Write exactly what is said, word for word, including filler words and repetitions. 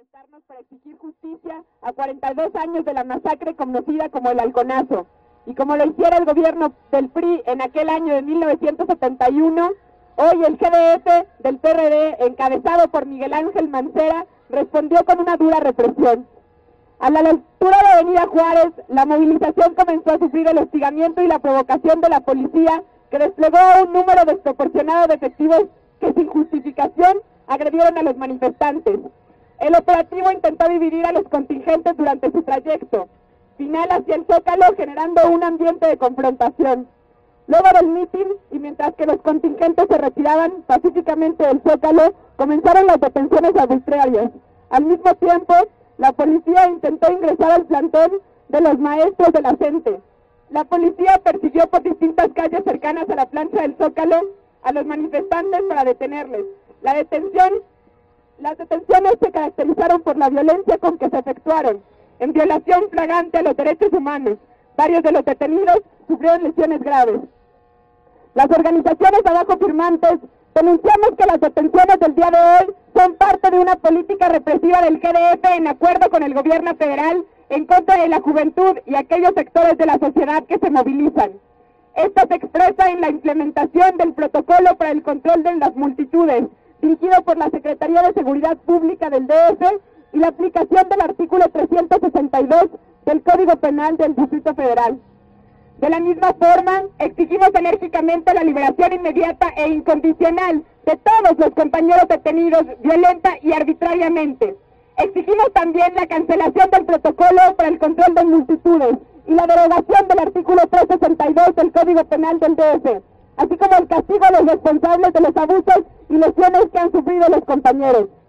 manifestarnos para exigir justicia a cuarenta y dos años de la masacre conocida como el Halconazo. Y como lo hiciera el gobierno del P R I en aquel año de mil novecientos setenta y uno, hoy el G D F del P R D, encabezado por Miguel Ángel Mancera, respondió con una dura represión. A la altura de Avenida Juárez, la movilización comenzó a sufrir el hostigamiento y la provocación de la policía, que desplegó un número desproporcionado de efectivos que sin justificación agredieron a los manifestantes. El operativo intentó dividir a los contingentes durante su trayecto final hacia el Zócalo, generando un ambiente de confrontación. Luego del mitin, y mientras que los contingentes se retiraban pacíficamente del Zócalo, comenzaron las detenciones arbitrarias. Al mismo tiempo, la policía intentó ingresar al plantón de los maestros de la CENTE. La policía persiguió por distintas calles cercanas a la plancha del Zócalo a los manifestantes para detenerles. La detención, las detenciones se caracterizaron por la violencia con que se efectuaron, en violación flagrante a los derechos humanos. Varios de los detenidos sufrieron lesiones graves. Las organizaciones abajo firmantes denunciamos que las detenciones del día de hoy son parte de una política represiva del G D F en acuerdo con el gobierno federal en contra de la juventud y aquellos sectores de la sociedad que se movilizan. Esto se expresa en la implementación del protocolo para el control de las multitudes, dirigido por la Secretaría de Seguridad Pública del D F, y la aplicación del artículo trescientos sesenta y dos del Código Penal del Distrito Federal. De la misma forma, exigimos enérgicamente la liberación inmediata e incondicional de todos los compañeros detenidos violenta y arbitrariamente. Exigimos también la cancelación del protocolo para el control de multitudes y la derogación del artículo trescientos sesenta y dos del Código Penal del D F, así como el castigo a los responsables de los abusos y lesiones que han sufrido los compañeros.